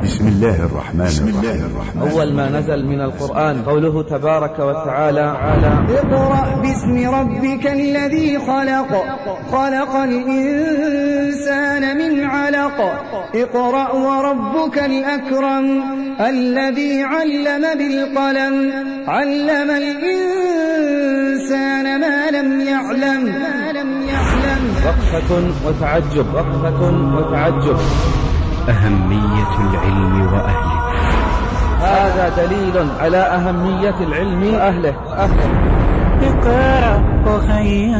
بسم الله الرحمن الرحيم. أول ما نزل من القرآن قوله تبارك وتعالى: اقرأ باسم ربك الذي خلق، خلق الإنسان من علق، اقرأ وربك الأكرم الذي علم بالقلم، علم الإنسان ما لم يعلم. وقفة وتعجب. أهمية العلم وأهله. هذا دليل على أهمية العلم وأهله. اقرأ أخيا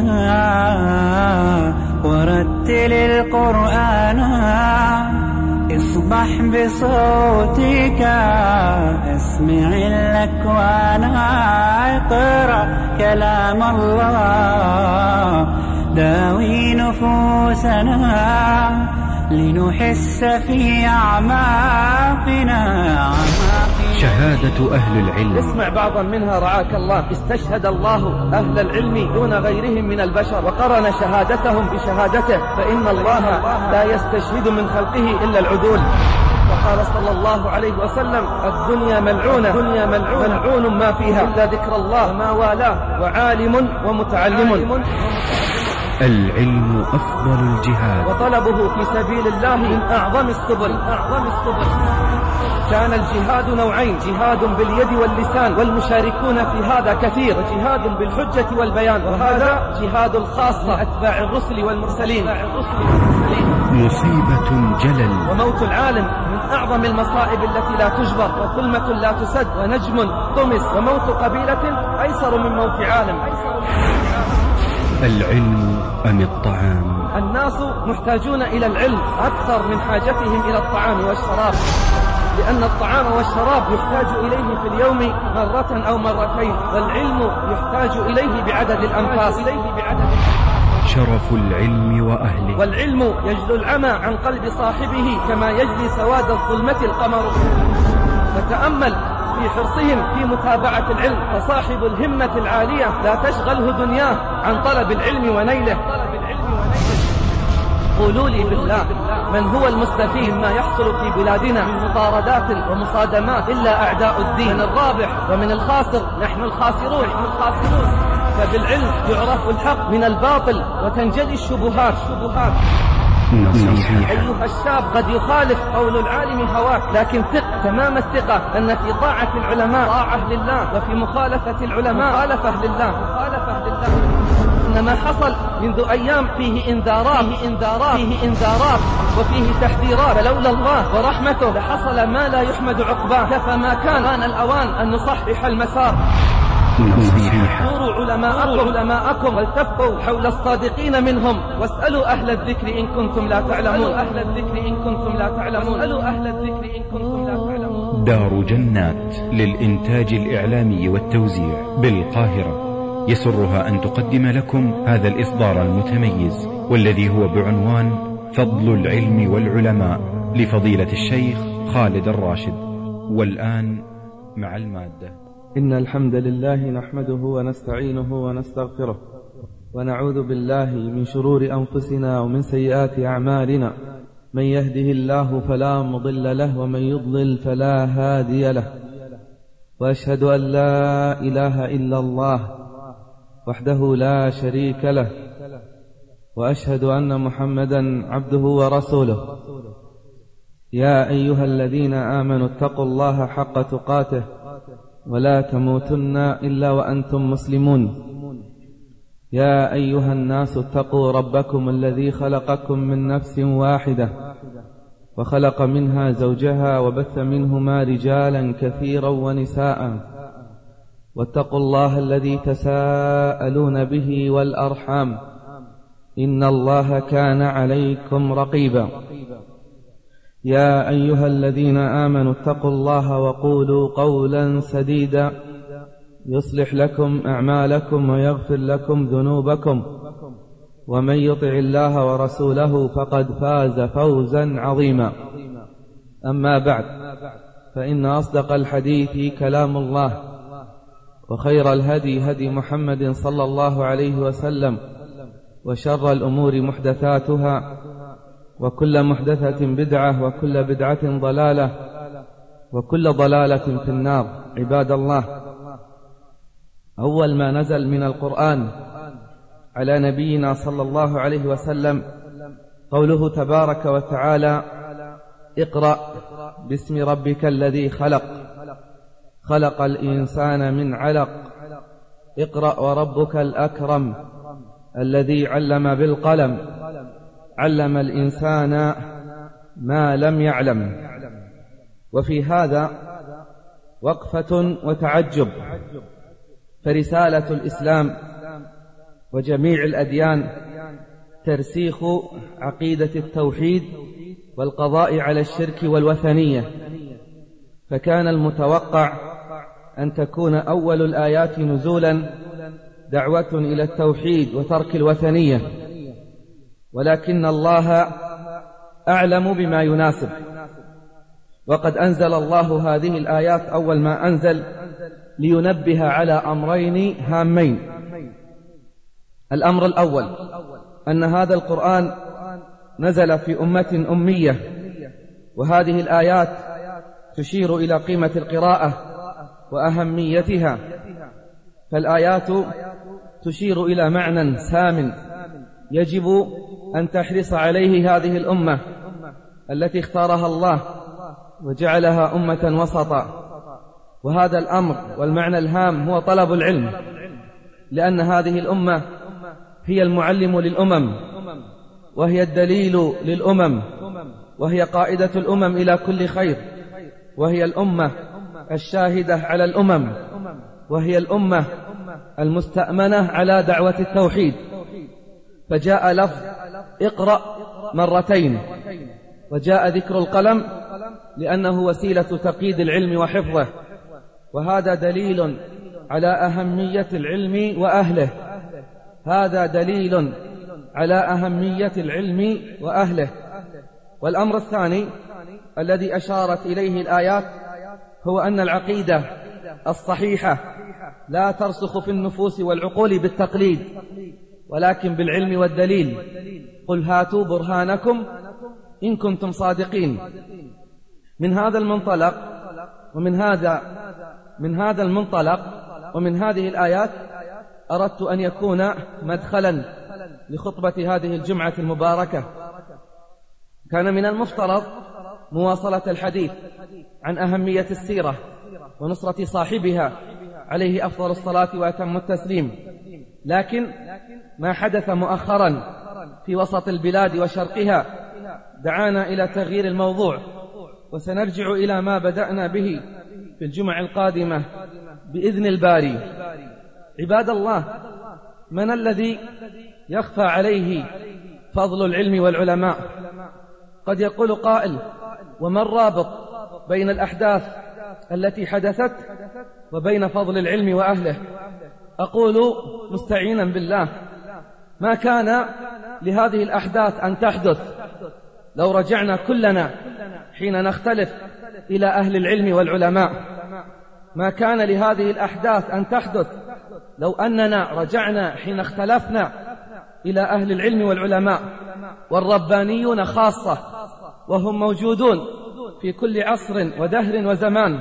ورتل القرآن، اصبح بصوتك اسمع الأكوان. اقرأ كلام الله داوي نفوسنا، لنحس في أعماقنا. شهادة أهل العلم. اسمع بعضا منها رعاك الله. استشهد الله أهل العلم دون غيرهم من البشر، وقرن شهادتهم بشهادته، فإن الله لا يستشهد من خلقه إلا العدول. وقال صلى الله عليه وسلم: الدنيا ملعون ما فيها إلا ذكر الله ما والاه وعالم ومتعلم. العلم أفضل الجهاد، وطلبه في سبيل الله من أعظم السبل. كان الجهاد نوعين: جهاد باليد واللسان، والمشاركون في هذا كثير، وجهاد بالحجة والبيان، وهذا جهاد الخاصة أتباع الرسل والمرسلين. مصيبة جلل، وموت العالم من أعظم المصائب التي لا تجبر، وكلمة لا تسد، ونجم طمس، وموت قبيلة أيسر من موت عالم. العلم أم الطعام؟ الناس محتاجون إلى العلم أكثر من حاجتهم إلى الطعام والشراب، لأن الطعام والشراب يحتاج إليه في اليوم مرة أو مرتين، والعلم يحتاج إليه بعدد الأنفاس. شرف العلم وأهله. والعلم يجلو العمى عن قلب صاحبه كما يجلي سواد الظلمة القمر. فتأمل في حرصهم في متابعة العلم، فصاحب الهمة العالية لا تشغله دنياه عن طلب العلم ونيله. قولوا لي بالله، من هو المستفيد ما يحصل في بلادنا من مطاردات ومصادمات إلا أعداء الدين؟ من الرابح ومن الخاسر؟ نحن الخاسرون. فبالعلم يعرف الحق من الباطل وتنجلي الشبهات. أيها الشاب، قد يخالف قول العالم هواك، لكن ثق تمام الثقة أن في طاعة العلماء طاعة لله، وفي مخالفة العلماء مخالفة لله. إنما حصل منذ أيام فيه إنذارات وفيه تحذيرات، فلولا الله ورحمته لحصل ما لا يحمد عقباه. كفى ما كان الأوان أن نصحح المسار. احضروا علماءكم والتفقوا حول الصادقين منهم، واسألوا أهل الذكر إن كنتم لا تعلمون. دار جنات للإنتاج الإعلامي والتوزيع بالقاهرة يسرها أن تقدم لكم هذا الإصدار المتميز، والذي هو بعنوان فضل العلم والعلماء لفضيلة الشيخ خالد الراشد. والآن مع المادة. إن الحمد لله نحمده ونستعينه ونستغفره، ونعوذ بالله من شرور أنفسنا ومن سيئات أعمالنا. من يهده الله فلا مضل له، ومن يضلل فلا هادي له. وأشهد أن لا إله إلا الله وحده لا شريك له، وأشهد أن محمدا عبده ورسوله. يا أيها الذين آمنوا اتقوا الله حق تقاته ولا تموتن إلا وأنتم مسلمون. يا أيها الناس اتقوا ربكم الذي خلقكم من نفس واحدة، وخلق منها زوجها، وبث منهما رجالا كثيرا ونساء. واتقوا الله الذي تساءلون به والأرحام، إن الله كان عليكم رقيبا. يا أيها الذين آمنوا اتقوا الله وقولوا قولا سديدا يصلح لكم أعمالكم ويغفر لكم ذنوبكم، ومن يطع الله ورسوله فقد فاز فوزا عظيما. أما بعد، فإن أصدق الحديث كلام الله، وخير الهدي هدي محمد صلى الله عليه وسلم، وشر الأمور محدثاتها، وكل محدثة بدعة، وكل بدعة ضلالة، وكل ضلالة في النار. عباد الله، أول ما نزل من القرآن على نبينا صلى الله عليه وسلم قوله تبارك وتعالى: اقرأ باسم ربك الذي خلق، خلق الإنسان من علق، اقرأ وربك الأكرم الذي علم بالقلم، علم الإنسان ما لم يعلم. وفي هذا وقفة وتعجب، فرسالة الإسلام وجميع الأديان ترسيخ عقيدة التوحيد والقضاء على الشرك والوثنية، فكان المتوقع أن تكون أول الآيات نزولا دعوة إلى التوحيد وترك الوثنية، ولكن الله أعلم بما يناسب، وقد أنزل الله هذه الآيات أول ما أنزل لينبه على أمرين هامين. الأمر الأول أن هذا القرآن نزل في أمة أمية، وهذه الآيات تشير إلى قيمة القراءة وأهميتها، فالآيات تشير إلى معنى سام يجب أن تحرص عليه هذه الأمة التي اختارها الله وجعلها أمة وسطا. وهذا الأمر والمعنى الهام هو طلب العلم، لأن هذه الأمة هي المعلم للأمم، وهي الدليل للأمم، وهي قائدة الأمم إلى كل خير، وهي الأمة الشاهدة على الأمم، وهي الأمة المستأمنة على دعوة التوحيد. فجاء لفظ اقرأ مرتين، وجاء ذكر القلم لأنه وسيلة تقييد العلم وحفظه، وهذا دليل على أهمية العلم وأهله، هذا دليل على أهمية العلم وأهله. والأمر الثاني الذي أشارت إليه الآيات هو أن العقيدة الصحيحة لا ترسخ في النفوس والعقول بالتقليد، ولكن بالعلم والدليل. قل هاتوا برهانكم إن كنتم صادقين. من هذا المنطلق ومن هذه الآيات أردت أن يكون مدخلا لخطبة هذه الجمعة المباركة. كان من المفترض مواصلة الحديث عن أهمية السيرة ونصرة صاحبها عليه أفضل الصلاة وأتم التسليم، لكن ما حدث مؤخرا في وسط البلاد وشرقها دعانا إلى تغيير الموضوع، وسنرجع إلى ما بدأنا به في الجمعة القادمة بإذن الباري. عباد الله، من الذي يخفى عليه فضل العلم والعلماء؟ قد يقول قائل: وما الرابط بين الأحداث التي حدثت وبين فضل العلم وأهله؟ أقول مستعينا بالله: ما كان لهذه الأحداث أن تحدث لو رجعنا كلنا حين نختلف إلى أهل العلم والعلماء، ما كان لهذه الأحداث أن تحدث لو أننا رجعنا حين اختلفنا إلى أهل العلم والعلماء، والربانيون خاصة، وهم موجودون في كل عصر ودهر وزمان.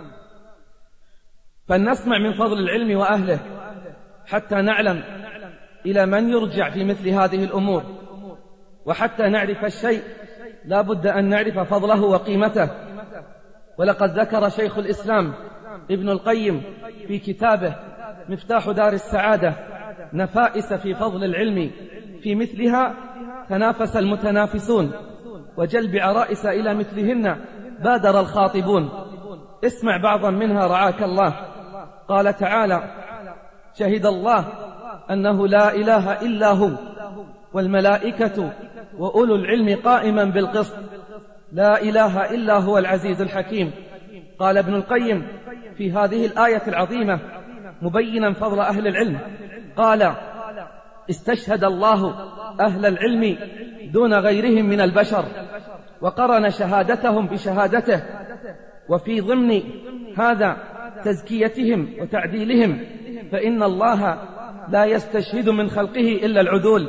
فلنسمع من فضل العلم وأهله حتى نعلم إلى من يرجع في مثل هذه الأمور، وحتى نعرف الشيء لا بد أن نعرف فضله وقيمته. ولقد ذكر شيخ الإسلام ابن القيم في كتابه مفتاح دار السعادة نفائس في فضل العلم، في مثلها تنافس المتنافسون، وجلب عرائس إلى مثلهن بادر الخاطبون. اسمع بعضا منها رعاك الله. قال تعالى: شهد الله أنه لا إله إلا هو والملائكة وأولو العلم قائما بالقسط، لا إله إلا هو العزيز الحكيم. قال ابن القيم في هذه الآية العظيمة مبينا فضل أهل العلم، قال: استشهد الله أهل العلم دون غيرهم من البشر، وقرن شهادتهم بشهادته، وفي ضمن هذا تزكيتهم وتعديلهم، فإن الله لا يستشهد من خلقه إلا العدول.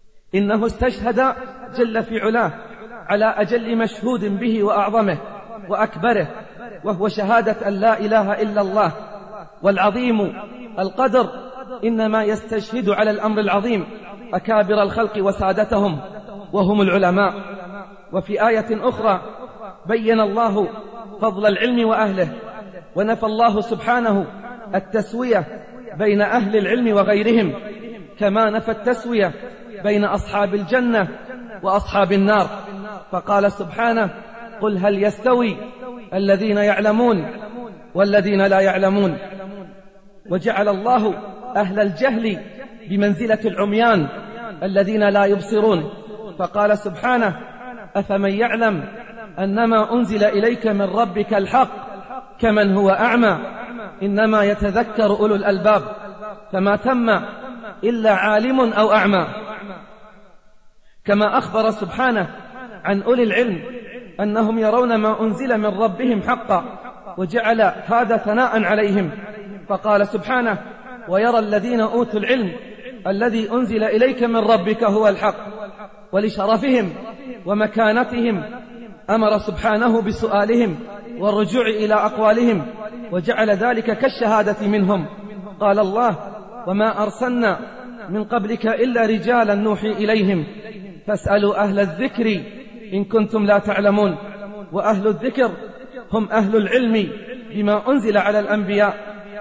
إنه استشهد جل في علاه على أجل مشهود به وأعظمه، وأكبره، وهو شهادة أن لا إله إلا الله. والعظيم القدر إنما يستشهد على الأمر العظيم أكابر الخلق وسادتهم وهم العلماء. وفي آية أخرى بين الله فضل العلم وأهله، ونفى الله سبحانه التسوية بين أهل العلم وغيرهم، كما نفى التسوية بين أصحاب الجنة وأصحاب النار، فقال سبحانه: قل هل يستوي الذين يعلمون والذين لا يعلمون. وجعل الله أهل الجهل بمنزلة العميان الذين لا يبصرون، فقال سبحانه: أفمن يعلم أنما أنزل إليك من ربك الحق كمن هو أعمى إنما يتذكر أولو الألباب، فما تم إلا عالم أو أعمى. كما أخبر سبحانه عن أولي العلم أنهم يرون ما أنزل من ربهم حقا، وجعل هذا ثناء عليهم، فقال سبحانه: ويرى الذين أوتوا العلم الذي أنزل إليك من ربك هو الحق. ولشرفهم ومكانتهم أمر سبحانه بسؤالهم والرجوع إلى أقوالهم، وجعل ذلك كالشهادة منهم. قال الله: وما أرسلنا من قبلك إلا رجالا نوحي إليهم فاسألوا أهل الذكر إن كنتم لا تعلمون. وأهل الذكر هم أهل العلم بما أنزل على الأنبياء،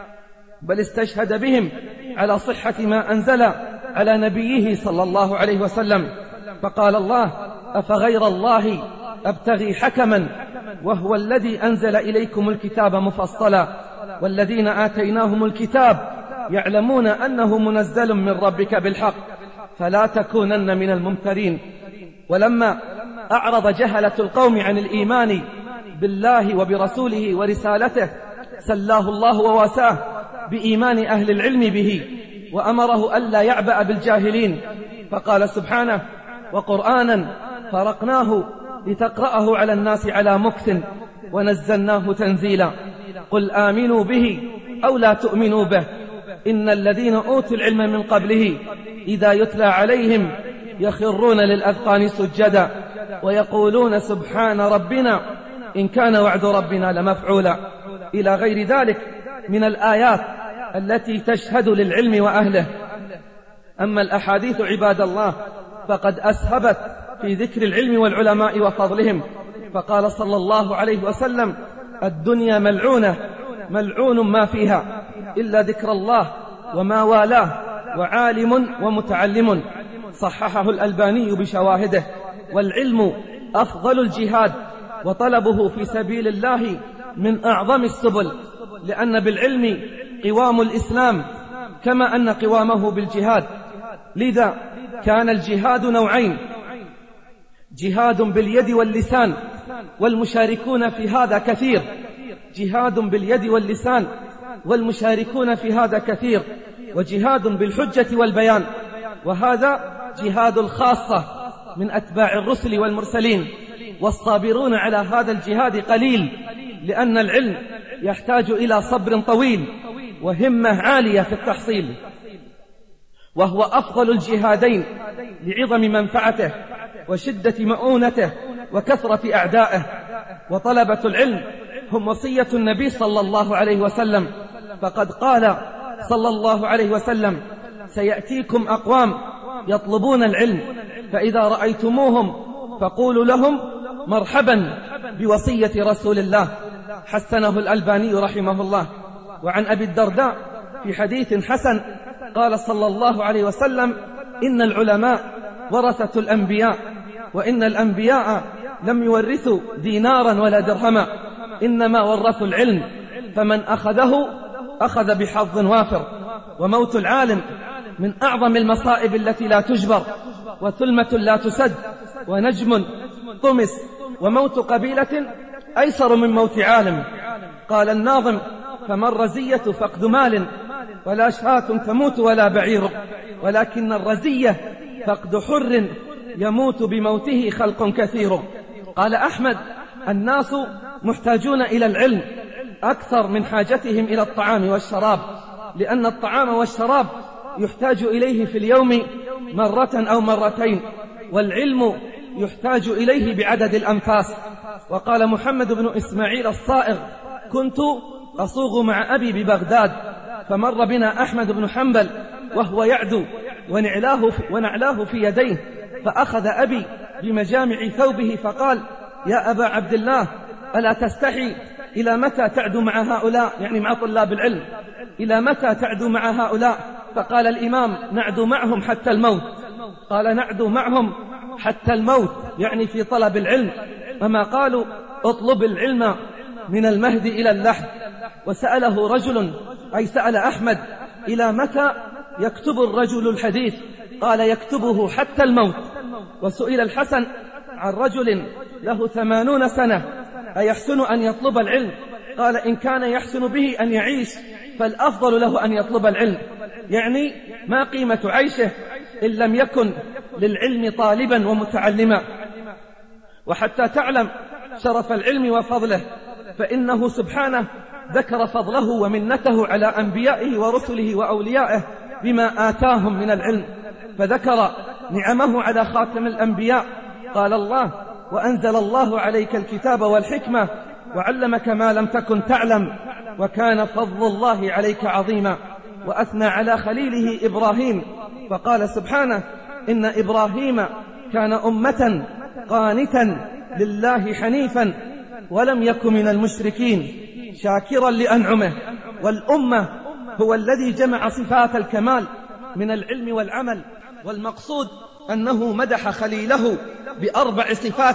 بل استشهد بهم على صحة ما أنزل على نبيه صلى الله عليه وسلم، فقال الله: أفغير الله أبتغي حكما وهو الذي أنزل إليكم الكتاب مفصلا والذين آتيناهم الكتاب يعلمون أنه منزل من ربك بالحق فلا تكونن من الممترين. ولما أعرض جهلة القوم عن الإيمان بالله وبرسوله ورسالته سلاه الله وواساه بإيمان أهل العلم به، وأمره ألا يعبأ بالجاهلين، فقال سبحانه: وقرآنا فرقناه لتقرأه على الناس على مكث ونزلناه تنزيلا. قل آمنوا به أو لا تؤمنوا به إن الذين أوتوا العلم من قبله إذا يتلى عليهم يخرون للأذقان سجدا ويقولون سبحان ربنا إن كان وعد ربنا لمفعولا، إلى غير ذلك من الآيات التي تشهد للعلم وأهله. أما الأحاديث عباد الله فقد أسهبت في ذكر العلم والعلماء وفضلهم، فقال صلى الله عليه وسلم: الدنيا ملعونة ملعون ما فيها إلا ذكر الله وما والاه وعالم ومتعلم. صححه الألباني بشواهده. والعلم أفضل الجهاد، وطلبه في سبيل الله من أعظم السبل، لأن بالعلم قوام الإسلام كما أن قوامه بالجهاد. لذا كان الجهاد نوعين: جهاد باليد واللسان، والمشاركون في هذا كثير، جهاد باليد واللسان والمشاركون في هذا كثير، وجهاد بالحجة والبيان، وهذا جهاد الخاصة من أتباع الرسل والمرسلين، والصابرون على هذا الجهاد قليل، لأن العلم يحتاج إلى صبر طويل وهمة عالية في التحصيل، وهو أفضل الجهادين لعظم منفعته وشدة مؤونته وكثرة أعدائه. وطلبة العلم هم وصية النبي صلى الله عليه وسلم، فقد قال صلى الله عليه وسلم: سيأتيكم أقوام يطلبون العلم فإذا رأيتموهم فقولوا لهم مرحبا بوصية رسول الله. حسنه الألباني رحمه الله. وعن أبي الدرداء في حديث حسن قال صلى الله عليه وسلم: إن العلماء ورثة الأنبياء، وإن الأنبياء لم يورثوا دينارا ولا درهما، إنما ورثوا العلم، فمن أخذه أخذ بحظ وافر. وموت العالم من أعظم المصائب التي لا تجبر، وثلمة لا تسد، ونجم طمس، وموت قبيلة أيسر من موت عالم. قال الناظم: فما الرزية فقد مال ولا شاة تموت ولا بعير، ولكن الرزية فقد حر يموت بموته خلق كثير. قال أحمد: الناس محتاجون إلى العلم أكثر من حاجتهم إلى الطعام والشراب، لأن الطعام والشراب يحتاج إليه في اليوم مرة أو مرتين، والعلم يحتاج إليه بعدد الأنفاس. وقال محمد بن إسماعيل الصائغ: كنت أصوغ مع أبي ببغداد، فمر بنا أحمد بن حنبل وهو يعدو ونعلاه في يديه، فأخذ أبي بمجامع ثوبه فقال: يا أبا عبد الله، ألا تستحي؟ إلى متى تعدو مع هؤلاء؟ يعني مع طلاب العلم. إلى متى تعدو مع هؤلاء؟ فقال الإمام: نعدو معهم حتى الموت. قال: نعدو معهم حتى الموت، يعني في طلب العلم. أما قالوا: اطلب العلم من المهد إلى اللحد. وسأله رجل، أي سأل أحمد: إلى متى يكتب الرجل الحديث؟ قال: يكتبه حتى الموت. وسئل الحسن عن رجل له 80 سنة: أيحسن أن يطلب العلم؟ قال: إن كان يحسن به أن يعيش فالأفضل له أن يطلب العلم. يعني ما قيمة عيشه إن لم يكن للعلم طالبا ومتعلما. وحتى تعلم شرف العلم وفضله، فإنه سبحانه ذكر فضله ومنته على أنبيائه ورسله وأوليائه بما آتاهم من العلم، فذكر نعمه على خاتم الأنبياء. قال الله: وأنزل الله عليك الكتاب والحكمة وعلمك ما لم تكن تعلم وكان فضل الله عليك عظيما. وأثنى على خليله إبراهيم فقال سبحانه: إن إبراهيم كان أمة قانتا لله حنيفا ولم يكن من المشركين شاكرا لأنعمه. والأمة هو الذي جمع صفات الكمال من العلم والعمل، والمقصود أنه مدح خليله ب4 صفات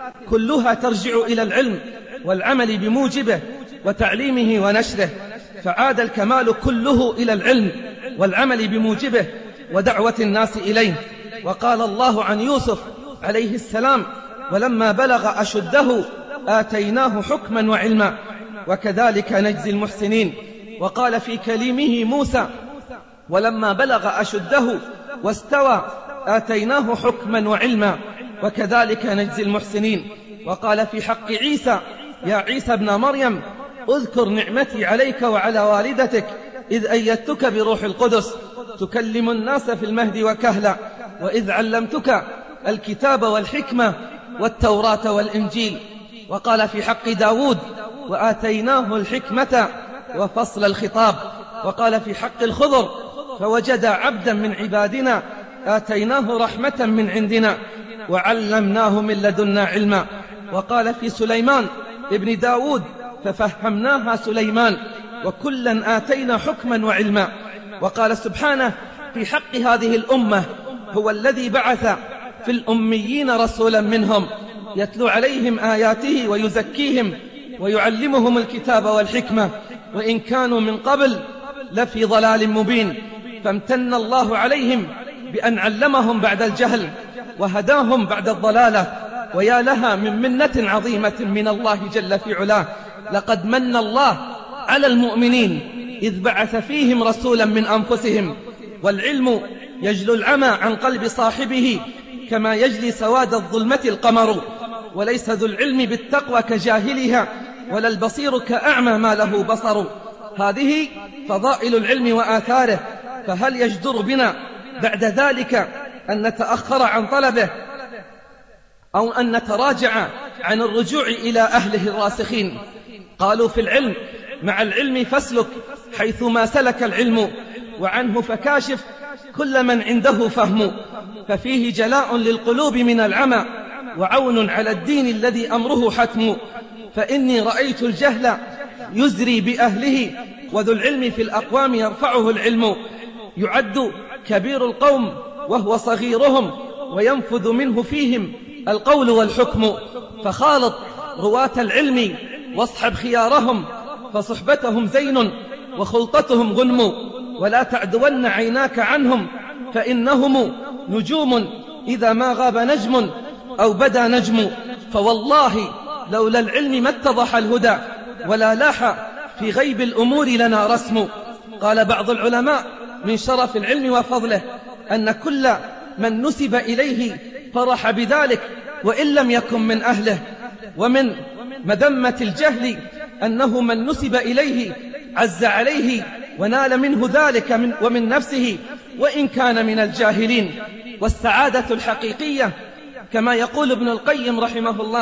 كلها ترجع إلى العلم والعمل بموجبه وتعليمه ونشره، فعاد الكمال كله إلى العلم والعمل بموجبه ودعوة الناس إليه. وقال الله عن يوسف عليه السلام: ولما بلغ أشده آتيناه حكما وعلما وكذلك نجزي المحسنين. وقال في كليمه موسى: ولما بلغ أشده واستوى آتيناه حكما وعلما وكذلك نجزي المحسنين. وقال في حق عيسى: يا عيسى ابن مريم، اذكر نعمتي عليك وعلى والدتك إذ أيدتك بروح القدس تكلم الناس في المهد وكهلا، وإذ علمتك الكتاب والحكمة والتوراة والإنجيل. وقال في حق داود: وآتيناه الحكمة وفصل الخطاب. وقال في حق الخضر: فوجد عبدا من عبادنا آتيناه رحمة من عندنا وعلمناه من لدنا علما. وقال في سليمان ابن داود: ففهمناها سليمان وكلا آتينا حكما وعلما. وقال سبحانه في حق هذه الأمة: هو الذي بعث في الأميين رسولا منهم يتلو عليهم آياته ويزكيهم ويعلمهم الكتاب والحكمة وإن كانوا من قبل لفي ضلال مبين. فامتن الله عليهم بأن علمهم بعد الجهل وهداهم بعد الضلالة، ويا لها من منة عظيمة من الله جل في علاه. لقد من الله على المؤمنين إذ بعث فيهم رسولا من أنفسهم. والعلم يجلو العمى عن قلب صاحبه كما يجلي سواد الظلمة القمر، وليس ذو العلم بالتقوى كجاهلها ولا البصير كأعمى ما له بصر. هذه فضائل العلم وآثاره، فهل يجدر بنا بعد ذلك أن نتأخر عن طلبه أو أن نتراجع عن الرجوع إلى أهله الراسخين؟ قالوا في العلم: مع العلم فاسلك حيث ما سلك العلم، وعنه فكاشف كل من عنده فهم، ففيه جلاء للقلوب من العمى وعون على الدين الذي أمره حتم. فإني رأيت الجهل يزري بأهله وذو العلم في الأقوام يرفعه العلم. يعد كبير القوم وهو صغيرهم وينفذ منه فيهم القول والحكم. فخالط رواة العلم واصحب خيارهم، فصحبتهم زين وخلطتهم غنم. ولا تعدون عيناك عنهم فإنهم نجوم إذا ما غاب نجم أو بدا نجم. فوالله لولا العلم ما اتضح الهدى ولا لاح في غيب الأمور لنا رسم. قال بعض العلماء: من شرف العلم وفضله أن كل من نسب إليه فرح بذلك وإن لم يكن من أهله. ومن مذمة الجهل أنه من نسب إليه عز عليه ونال منه ذلك ومن نفسه وإن كان من الجاهلين. والسعادة الحقيقية كما يقول ابن القيم رحمه الله: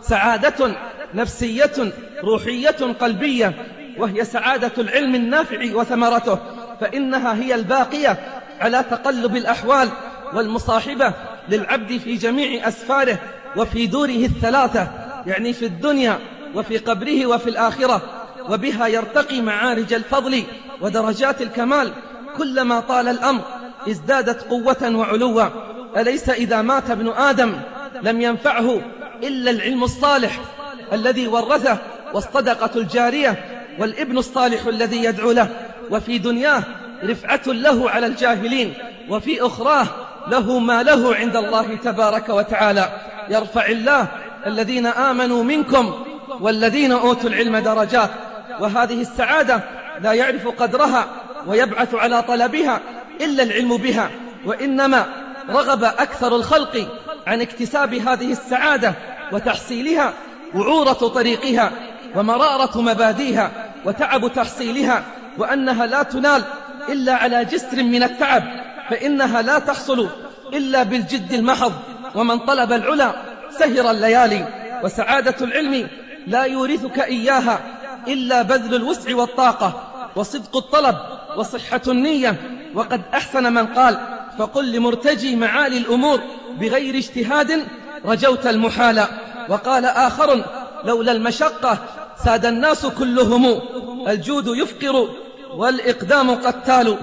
سعادة نفسية روحية قلبية، وهي سعادة العلم النافع وثمرته، فإنها هي الباقية على تقلب الأحوال والمصاحبة للعبد في جميع أسفاره وفي دوره الثلاثة، يعني في الدنيا وفي قبره وفي الآخرة، وبها يرتقي معارج الفضل ودرجات الكمال. كلما طال الأمر ازدادت قوة وعلوا. أليس إذا مات ابن آدم لم ينفعه إلا العلم الصالح الذي ورثه، والصدقة الجارية، والابن الصالح الذي يدعو له؟ وفي دنياه رفعة له على الجاهلين، وفي أخراه له ما له عند الله تبارك وتعالى. يرفع الله الذين آمنوا منكم والذين أوتوا العلم درجات. وهذه السعادة لا يعرف قدرها ويبعث على طلبها إلا العلم بها، وإنما رغب أكثر الخلق عن اكتساب هذه السعادة وتحصيلها وعورة طريقها ومرارة مباديها وتعب تحصيلها، وأنها لا تنال إلا على جسر من التعب، فإنها لا تحصل إلا بالجد المحض. ومن طلب العلا سهر الليالي. وسعادة العلم لا يورثك إياها إلا بذل الوسع والطاقة وصدق الطلب وصحة النية. وقد أحسن من قال: فقل لمرتجي معالي الأمور بغير اجتهاد رجوت المحال. وقال آخر: لولا المشقة ساد الناس كلهم، الجود يفقر والإقدام قتال.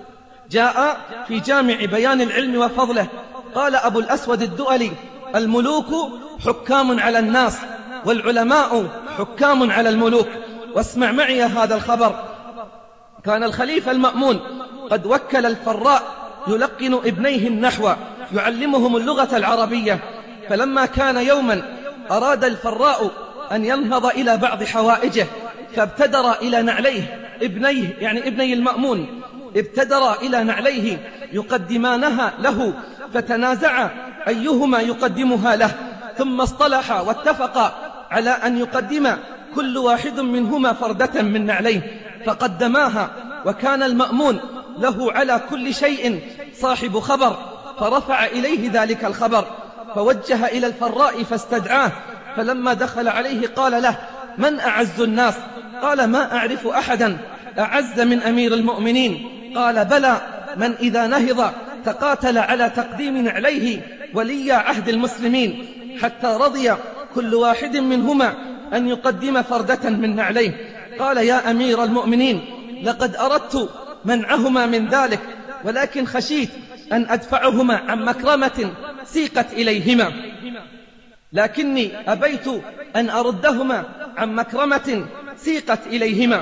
جاء في جامع بيان العلم وفضله قال أبو الأسود الدؤلي: الملوك حكام على الناس، والعلماء حكام على الملوك. واسمع معي هذا الخبر. كان الخليفة المأمون قد وكل الفراء يلقن ابنيه النحو، يعلمهم اللغة العربية. فلما كان يوما أراد الفراء أن ينهض إلى بعض حوائجه، فابتدر إلى نعليه ابنيه، يعني ابني المأمون، ابتدر إلى نعليه يقدمانها له، فتنازع أيهما يقدمها له، ثم اصطلحا واتفقا على أن يقدم كل واحد منهما فردة من نعليه، فقدماها. وكان المأمون له على كل شيء صاحب خبر، فرفع إليه ذلك الخبر، فوجه إلى الفراء فاستدعاه. فلما دخل عليه قال له: من أعز الناس؟ قال: ما أعرف أحدا أعز من أمير المؤمنين. قال: بلى، من إذا نهض تقاتل على تقديم نعليه ولي عهد المسلمين، حتى رضي كل واحد منهما أن يقدم فردة من نعليه. قال: يا أمير المؤمنين، لقد أردت منعهما من ذلك، ولكن خشيت أن أدفعهما عن مكرمة سيقت إليهما، لكني أبيت أن أردهما عن مكرمة سيقت إليهما.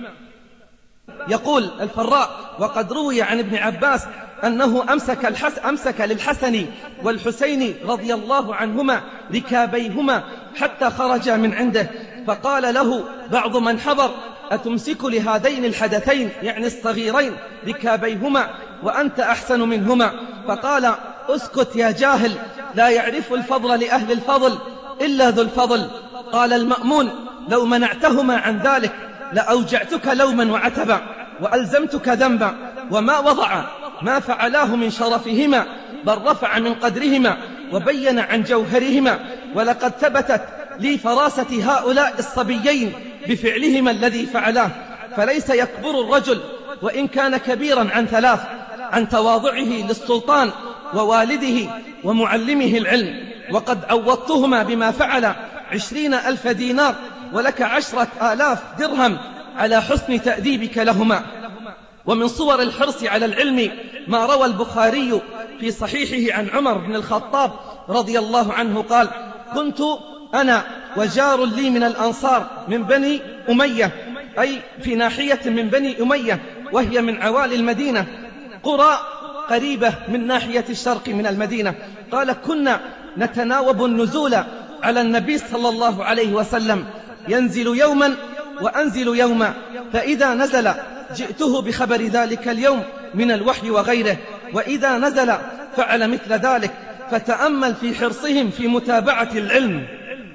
يقول الفراء: وقد روي عن ابن عباس أنه أمسك للحسن والحسين رضي الله عنهما ركابيهما حتى خرج من عنده، فقال له بعض من حضر: أتمسك لهذين الحدثين، يعني الصغيرين، ركابيهما وأنت أحسن منهما؟ فقال: اسكت يا جاهل، لا يعرف الفضل لأهل الفضل إلا ذو الفضل. قال المأمون: لو منعتهما عن ذلك لأوجعتك لوما وعتبا وألزمتك ذنبا، وما وضع ما فعلاه من شرفهما، بل رفع من قدرهما وبين عن جوهرهما. ولقد ثبتت لي فراسة هؤلاء الصبيين بفعلهما الذي فعلاه. فليس يكبر الرجل وإن كان كبيرا عن ثلاث: عن تواضعه للسلطان ووالده ومعلمه العلم. وقد عوضتهما بما فعل 20,000 دينار ولك 10,000 درهم على حسن تأديبك لهما. ومن صور الحرص على العلم ما روى البخاري في صحيحه عن عمر بن الخطاب رضي الله عنه قال: كنت أنا وجار لي من الأنصار من بني أمية، أي في ناحية من بني أمية وهي من عوالي المدينة، قرى قريبة من ناحية الشرق من المدينة. قال: كنا نتناوب النزول على النبي صلى الله عليه وسلم، ينزل يوما وأنزل يوما، فإذا نزل جئته بخبر ذلك اليوم من الوحي وغيره، وإذا نزل فعل مثل ذلك. فتأمل في حرصهم في متابعة العلم،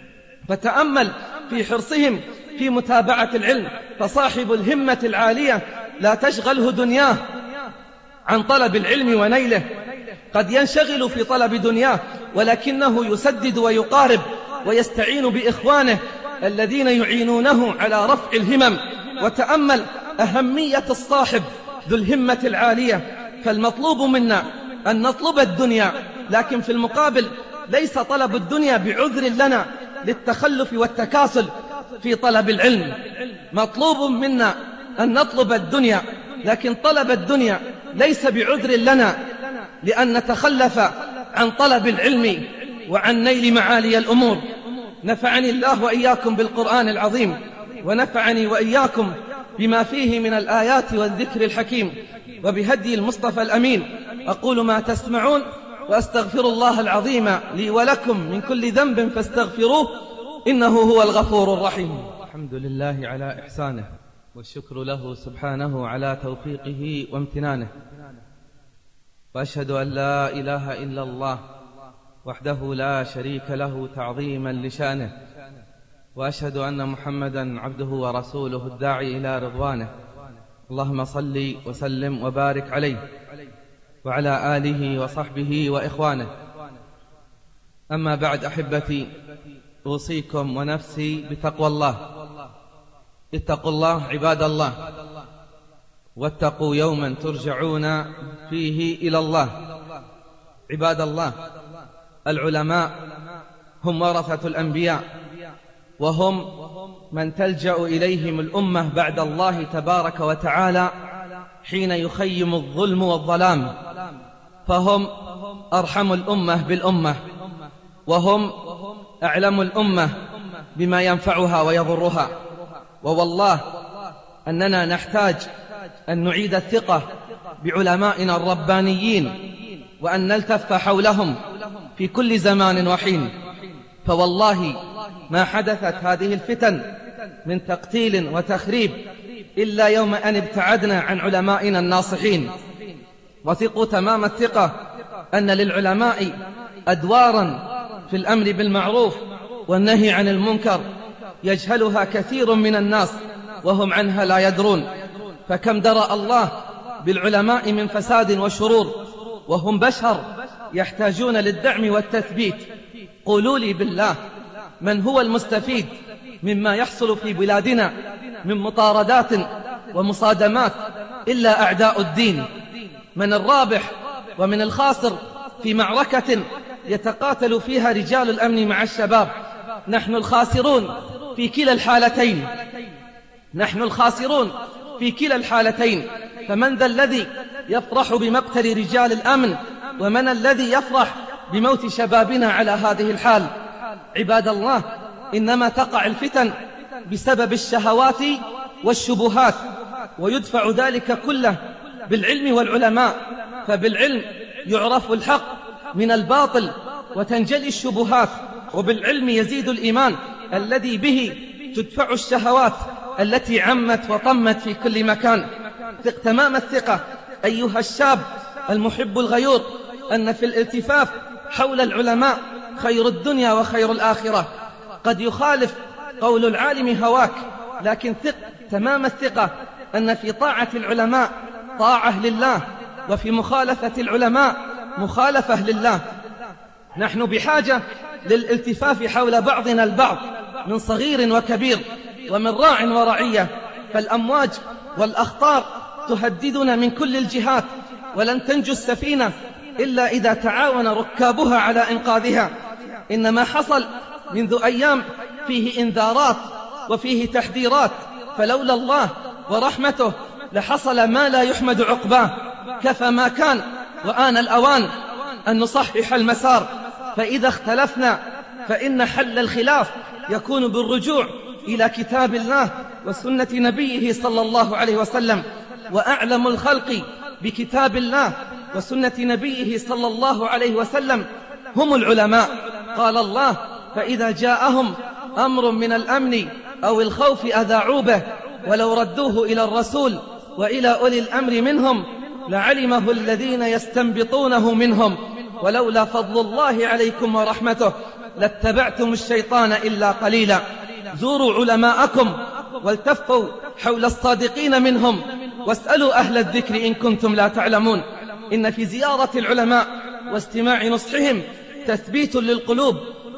فصاحب الهمة العالية لا تشغله دنياه عن طلب العلم ونيله. قد ينشغل في طلب دنياه ولكنه يسدد ويقارب ويستعين بإخوانه الذين يعينونه على رفع الهمم. وتأمل أهمية الصاحب ذو الهمة العالية. فالمطلوب منا أن نطلب الدنيا، لكن في المقابل ليس طلب الدنيا بعذر لنا للتخلف والتكاسل في طلب العلم. مطلوب منا أن نطلب الدنيا، لكن طلب الدنيا ليس بعذر لنا لأن نتخلف عن طلب العلم وعن نيل معالي الأمور. نفعني الله وإياكم بالقرآن العظيم، ونفعني وإياكم بما فيه من الآيات والذكر الحكيم، وبهدي المصطفى الأمين. أقول ما تسمعون، وأستغفر الله العظيم لي ولكم من كل ذنب فاستغفروه إنه هو الغفور الرحيم. الحمد لله على إحسانه، والشكر له سبحانه على توفيقه وامتنانه، وأشهد أن لا إله إلا الله وحده لا شريك له تعظيما لشأنه، وأشهد أن محمدا عبده ورسوله الداعي إلى رضوانه. اللهم صل وسلم وبارك عليه وعلى آله وصحبه وإخوانه. أما بعد أحبتي، أوصيكم ونفسي بتقوى الله. اتقوا الله عباد الله، واتقوا يوما ترجعون فيه إلى الله. عباد الله، العلماء هم ورثة الأنبياء، وهم من تلجأ إليهم الأمة بعد الله تبارك وتعالى حين يخيم الظلم والظلام، فهم أرحم الأمة بالأمة، وهم أعلم الأمة بما ينفعها ويضرها. ووالله أننا نحتاج أن نعيد الثقة بعلمائنا الربانيين، وأن نلتف حولهم في كل زمان وحين. فوالله ما حدثت هذه الفتن من تقتيل وتخريب إلا يوم أن ابتعدنا عن علمائنا الناصحين. وثقوا تمام الثقة أن للعلماء أدوارا في الأمر بالمعروف والنهي عن المنكر يجهلها كثير من الناس وهم عنها لا يدرون. فكم درأ الله بالعلماء من فساد وشرور، وهم بشر يحتاجون للدعم والتثبيت. قولوا لي بالله، من هو المستفيد مما يحصل في بلادنا من مطاردات ومصادمات إلا أعداء الدين؟ من الرابح ومن الخاسر في معركة يتقاتل فيها رجال الأمن مع الشباب؟ نحن الخاسرون في كلا الحالتين، نحن الخاسرون في كلا الحالتين. فمن ذا الذي يفرح بمقتل رجال الأمن، ومن الذي يفرح بموت شبابنا على هذه الحال؟ عباد الله، إنما تقع الفتن بسبب الشهوات والشبهات، ويدفع ذلك كله بالعلم والعلماء. فبالعلم يعرف الحق من الباطل وتنجلي الشبهات، وبالعلم يزيد الإيمان الذي به تدفع الشهوات التي عمت وطمت في كل مكان. ثق تمام الثقة أيها الشاب المحب الغيور أن في الالتفاف حول العلماء خير الدنيا وخير الآخرة. قد يخالف قول العالم هواك، لكن ثق تمام الثقة أن في طاعة العلماء طاعة لله، وفي مخالفة العلماء مخالفة لله. نحن بحاجة للالتفاف حول بعضنا البعض من صغير وكبير، ومن راع ورعية. فالأمواج والأخطار تهددنا من كل الجهات، ولن تنجو السفينة إلا إذا تعاون ركابها على إنقاذها. إنما حصل منذ أيام فيه إنذارات وفيه تحذيرات، فلولا الله ورحمته لحصل ما لا يحمد عقباه. كفى ما كان، وآن الأوان أن نصحح المسار. فإذا اختلفنا فإن حل الخلاف يكون بالرجوع إلى كتاب الله وسنة نبيه صلى الله عليه وسلم. وأعلم الخلق بكتاب الله وسنة نبيه صلى الله عليه وسلم هم العلماء. قال الله: فإذا جاءهم أمر من الأمن أو الخوف أذاعوا به ولو ردوه إلى الرسول وإلى أولي الأمر منهم لعلمه الذين يستنبطونه منهم ولولا فضل الله عليكم ورحمته لاتبعتم الشيطان إلا قليلا. زوروا علماءكم والتفوا حول الصادقين منهم، واسألوا أهل الذكر إن كنتم لا تعلمون. إن في زيارة العلماء واستماع نصحهم تثبيت للقلوب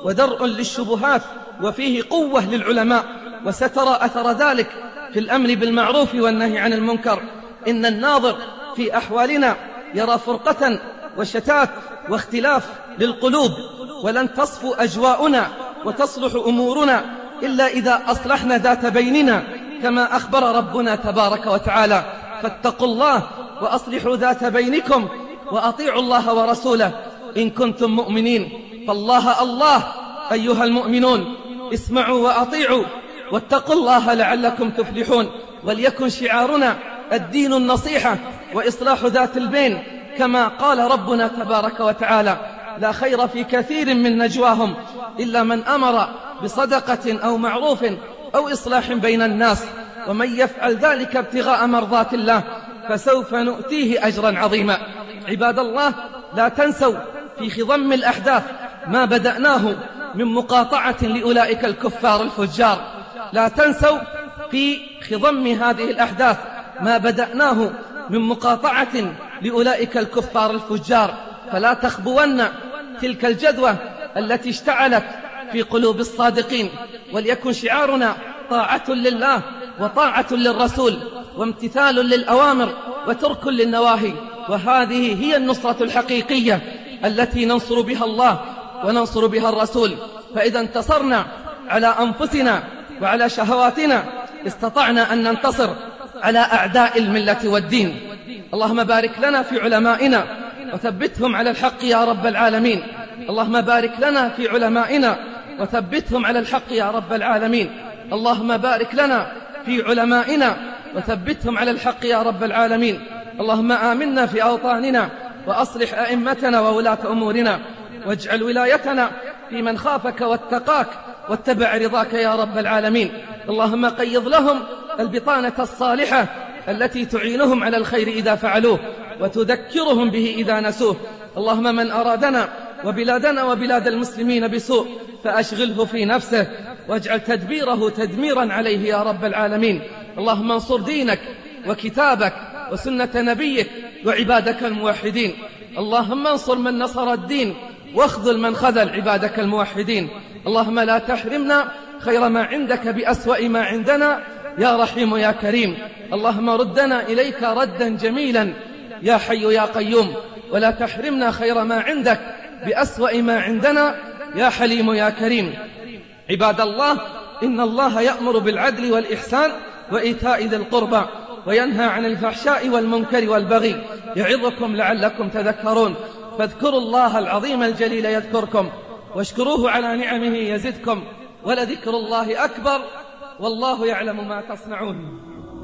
ودرء للشبهات، وفيه قوة للعلماء، وسترى أثر ذلك في الأمر بالمعروف والنهي عن المنكر. إن الناظر في أحوالنا يرى فرقة وشتات واختلاف للقلوب، ولن تصفو أجواؤنا وتصلح أمورنا إلا إذا أصلحنا ذات بيننا، كما أخبر ربنا تبارك وتعالى: فاتقوا الله وأصلحوا ذات بينكم وأطيعوا الله ورسوله إن كنتم مؤمنين. فالله الله أيها المؤمنون، اسمعوا وأطيعوا واتقوا الله لعلكم تفلحون. وليكن شعارنا الدين النصيحة وإصلاح ذات البين، كما قال ربنا تبارك وتعالى: لا خير في كثير من نجواهم إلا من أمر بصدقة أو معروف أو إصلاح بين الناس، ومن يفعل ذلك ابتغاء مرضات الله فسوف نؤتيه أجرا عظيما. عباد الله، لا تنسوا في خضم الأحداث ما بدأناه من مقاطعة لأولئك الكفار الفجار. لا تنسوا في خضم هذه الأحداث ما بدأناه من مقاطعة لأولئك الكفار الفجار، فلا تخبون تلك الجدوى التي اشتعلت في قلوب الصادقين. وليكن شعارنا طاعة لله وطاعة للرسول وامتثال للأوامر وترك للنواهي، وهذه هي النصرة الحقيقية التي ننصر بها الله وننصر بها الرسول. فإذا انتصرنا على أنفسنا وعلى شهواتنا استطعنا أن ننتصر على أعداء الملة والدين. اللهم بارك لنا في علمائنا وثبتهم على الحق يا رب العالمين. اللهم بارك لنا في علمائنا وثبتهم على الحق يا رب العالمين. اللهم بارك لنا في علمائنا وثبتهم على الحق يا رب العالمين. اللهم آمنا في أوطاننا وأصلح أئمتنا وولاة أمورنا، واجعل ولايتنا في من خافك واتقاك واتبع رضاك يا رب العالمين. اللهم قيض لهم البطانة الصالحة التي تعينهم على الخير إذا فعلوه وتذكرهم به إذا نسوه. اللهم من أرادنا وبلادنا وبلاد المسلمين بسوء فأشغله في نفسه واجعل تدبيره تدميرا عليه يا رب العالمين. اللهم انصر دينك وكتابك وسنة نبيك وعبادك الموحدين. اللهم انصر من نصر الدين واخذل من خذل عبادك الموحدين. اللهم لا تحرمنا خير ما عندك بأسوأ ما عندنا يا رحيم يا كريم. اللهم ردنا إليك ردا جميلا يا حي يا قيوم، ولا تحرمنا خير ما عندك بأسوأ ما عندنا يا حليم يا كريم. عباد الله، إن الله يأمر بالعدل والإحسان وإيتاء ذي القربى وينهى عن الفحشاء والمنكر والبغي، يعظكم لعلكم تذكرون. فاذكروا الله العظيم الجليل يذكركم، واشكروه على نعمه يزدكم، ولذكر الله أكبر والله يعلم ما تصنعون.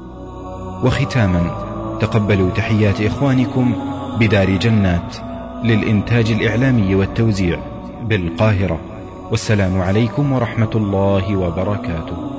وختاما، تقبلوا تحيات إخوانكم بدار جنات للإنتاج الإعلامي والتوزيع بالقاهرة، والسلام عليكم ورحمة الله وبركاته.